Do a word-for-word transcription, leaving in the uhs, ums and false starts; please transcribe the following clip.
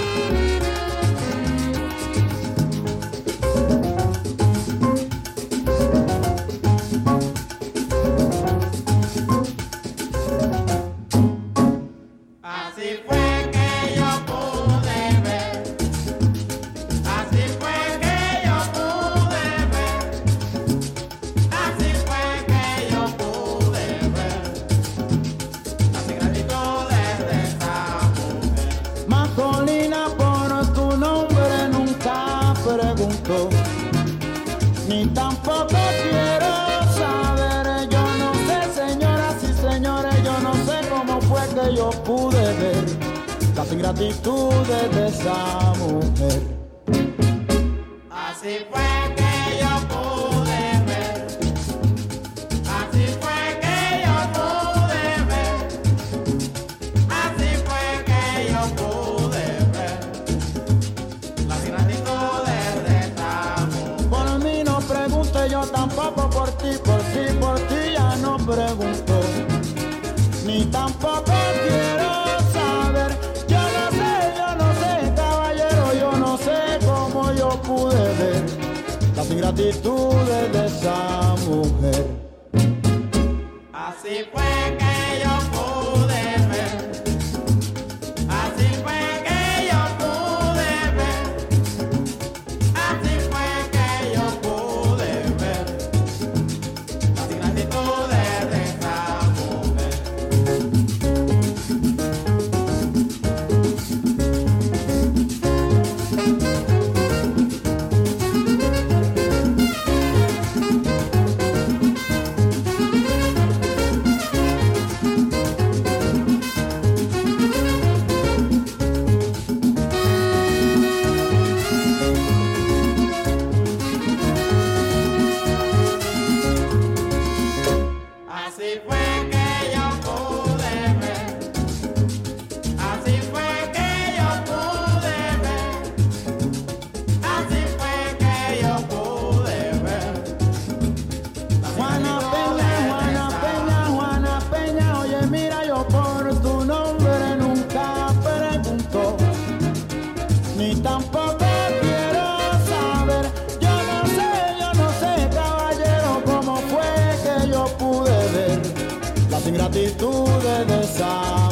Ni tampoco quiero saber, yo no sé, señoras y señores, yo no sé cómo fue que yo pude ver las ingratitudes de esa mujer. Así fue que yo pude ver, así fue que yo pude ver, así fue que yo pude ver las ingratitudes de esa mujer. Por mí no pregunte, yo tampoco por ti, por ti, por ti ya no pregunto, ni tampoco quiero saber. Yo no sé, yo no sé, caballero, yo no sé cómo yo pude ver las ingratitudes de esa mujer. Así fue que yo pude ver, así fue que yo pude ver, así fue que yo pude ver las ingratitudes de esa mujer. Así fue que yo pude ver, así fue que yo pude ver, así fue que yo pude ver. Juana Peña, Juana Peña, Juana Peña, oye mira, yo por tu nombre nunca pregunto, ni tampoco quiero saber. Yo no sé, yo no sé, caballero, cómo fue que yo pude ver las ingratitudes de esa